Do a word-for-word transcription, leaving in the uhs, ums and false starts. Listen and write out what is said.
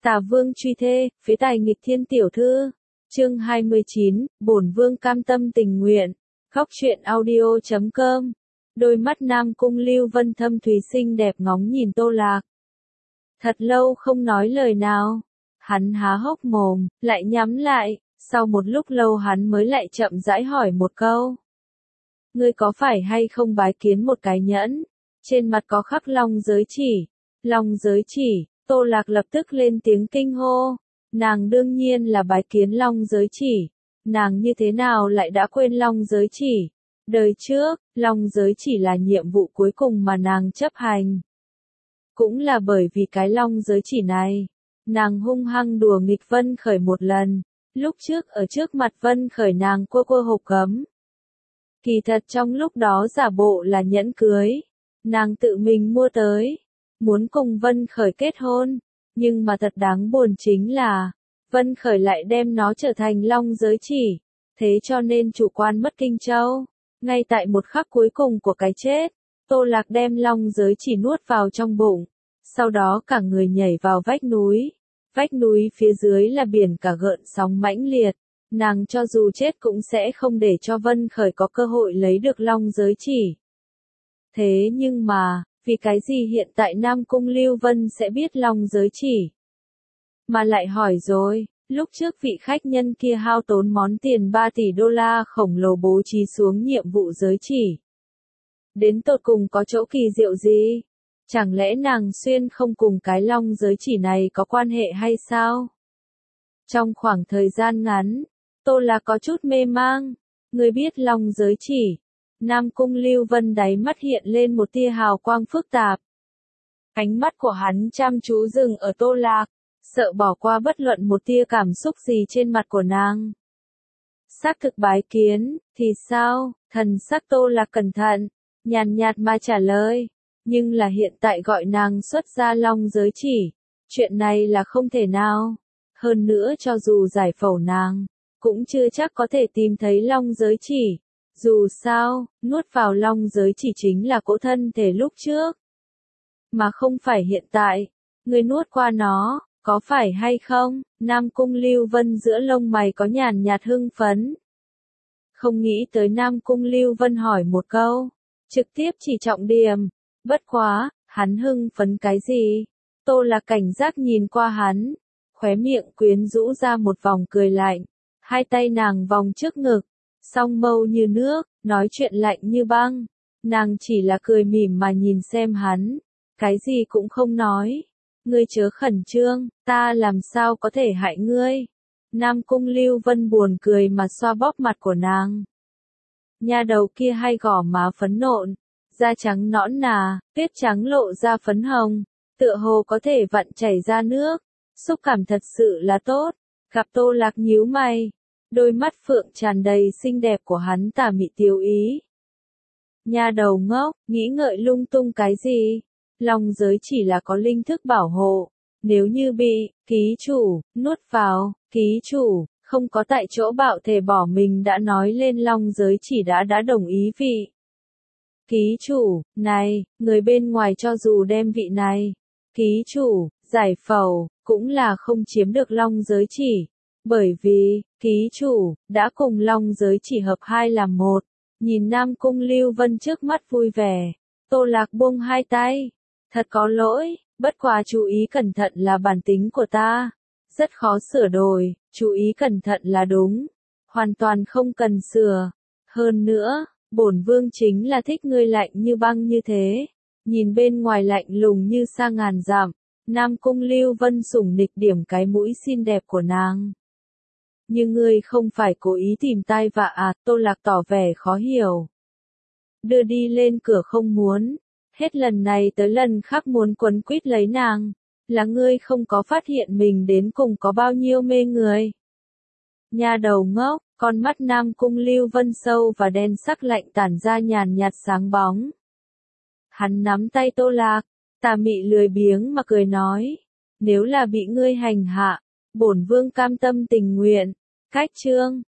Tả Vương truy thê, phế tài nghịch thiên tiểu thư. Chương hai mươi chín, bổn vương cam tâm tình nguyện. Khóc truyện audio chấm com. Đôi mắt Nam Cung Lưu Vân thâm thúy xinh đẹp ngóng nhìn Tô Lạc. Thật lâu không nói lời nào. Hắn há hốc mồm, lại nhắm lại, sau một lúc lâu hắn mới lại chậm rãi hỏi một câu. Ngươi có phải hay không bái kiến một cái nhẫn? Trên mặt có khắc long giới chỉ. Long giới chỉ, Tô Lạc lập tức lên tiếng kinh hô. Nàng đương nhiên là bái kiến long giới chỉ. Nàng như thế nào lại đã quên long giới chỉ? Đời trước, long giới chỉ là nhiệm vụ cuối cùng mà nàng chấp hành. Cũng là bởi vì cái long giới chỉ này, nàng hung hăng đùa nghịch Vân Khởi một lần. Lúc trước ở trước mặt Vân Khởi nàng cua cua hộp cấm. Kỳ thật trong lúc đó giả bộ là nhẫn cưới. Nàng tự mình mua tới. Muốn cùng Vân Khởi kết hôn. Nhưng mà thật đáng buồn chính là, Vân Khởi lại đem nó trở thành long giới chỉ. Thế cho nên chủ quan mất Kinh Châu. Ngay tại một khắc cuối cùng của cái chết, Tô Lạc đem long giới chỉ nuốt vào trong bụng. Sau đó cả người nhảy vào vách núi. Vách núi phía dưới là biển cả gợn sóng mãnh liệt. Nàng cho dù chết cũng sẽ không để cho Vân Khởi có cơ hội lấy được long giới chỉ. Thế nhưng mà, vì cái gì hiện tại Nam Cung Lưu Vân sẽ biết long giới chỉ? Mà lại hỏi rồi, lúc trước vị khách nhân kia hao tốn món tiền ba tỷ đô la khổng lồ bố trí xuống nhiệm vụ giới chỉ. Đến tột cùng có chỗ kỳ diệu gì? Chẳng lẽ nàng xuyên không cùng cái long giới chỉ này có quan hệ hay sao? Trong khoảng thời gian ngắn, Tô Lạc có chút mê mang. Người biết long giới chỉ. Nam Cung Lưu Vân đáy mắt hiện lên một tia hào quang phức tạp. Ánh mắt của hắn chăm chú dừng ở Tô Lạc, sợ bỏ qua bất luận một tia cảm xúc gì trên mặt của nàng. Xác thực bái kiến, thì sao? Thần sắc Tô Lạc cẩn thận, nhàn nhạt mà trả lời. Nhưng là hiện tại gọi nàng xuất ra long giới chỉ. Chuyện này là không thể nào. Hơn nữa cho dù giải phẫu nàng, cũng chưa chắc có thể tìm thấy long giới chỉ. Dù sao, nuốt vào long giới chỉ chính là cỗ thân thể lúc trước. Mà không phải hiện tại. Người nuốt qua nó, có phải hay không? Nam Cung Lưu Vân giữa lông mày có nhàn nhạt hưng phấn. Không nghĩ tới Nam Cung Lưu Vân hỏi một câu. Trực tiếp chỉ trọng điểm. Bất quá, hắn hưng phấn cái gì? Tô Lạc cảnh giác nhìn qua hắn. Khóe miệng quyến rũ ra một vòng cười lạnh. Hai tay nàng vòng trước ngực. Song mâu như nước, nói chuyện lạnh như băng. Nàng chỉ là cười mỉm mà nhìn xem hắn. Cái gì cũng không nói. Ngươi chớ khẩn trương, ta làm sao có thể hại ngươi. Nam Cung Lưu Vân buồn cười mà xoa bóp mặt của nàng. Nha đầu kia hay gò má phấn nộn. Da trắng nõn nà, tuyết trắng lộ ra phấn hồng. Tựa hồ có thể vặn chảy ra nước. Xúc cảm thật sự là tốt. Gặp Tô Lạc nhíu mày. Đôi mắt phượng tràn đầy xinh đẹp của hắn tà mị tiêu ý. Nha đầu ngốc, nghĩ ngợi lung tung cái gì? Long giới chỉ là có linh thức bảo hộ. Nếu như bị, ký chủ, nuốt vào, ký chủ, không có tại chỗ bạo thể bỏ mình đã nói lên long giới chỉ đã đã đồng ý vị. Ký chủ, này, người bên ngoài cho dù đem vị này. Ký chủ, giải phẫu, cũng là không chiếm được long giới chỉ. Bởi vì, ký chủ, đã cùng long giới chỉ hợp hai làm một. Nhìn Nam Cung Lưu Vân trước mắt vui vẻ. Tô Lạc buông hai tay. Thật có lỗi, bất quá chú ý cẩn thận là bản tính của ta. Rất khó sửa đổi, chú ý cẩn thận là đúng. Hoàn toàn không cần sửa. Hơn nữa, bổn vương chính là thích ngươi lạnh như băng như thế. Nhìn bên ngoài lạnh lùng như sa ngàn dặm. Nam Cung Lưu Vân sủng nịch điểm cái mũi xinh đẹp của nàng. Nhưng ngươi không phải cố ý tìm tai vạ à? Tô Lạc tỏ vẻ khó hiểu. Đưa đi lên cửa không muốn. Hết lần này tới lần khác muốn quấn quýt lấy nàng. Là ngươi không có phát hiện mình đến cùng có bao nhiêu mê người. Nha đầu ngốc, con mắt Nam Cung Lưu Vân sâu và đen sắc lạnh tản ra nhàn nhạt sáng bóng. Hắn nắm tay Tô Lạc, tà mị lười biếng mà cười nói. Nếu là bị ngươi hành hạ, bổn vương cam tâm tình nguyện. Cách chương,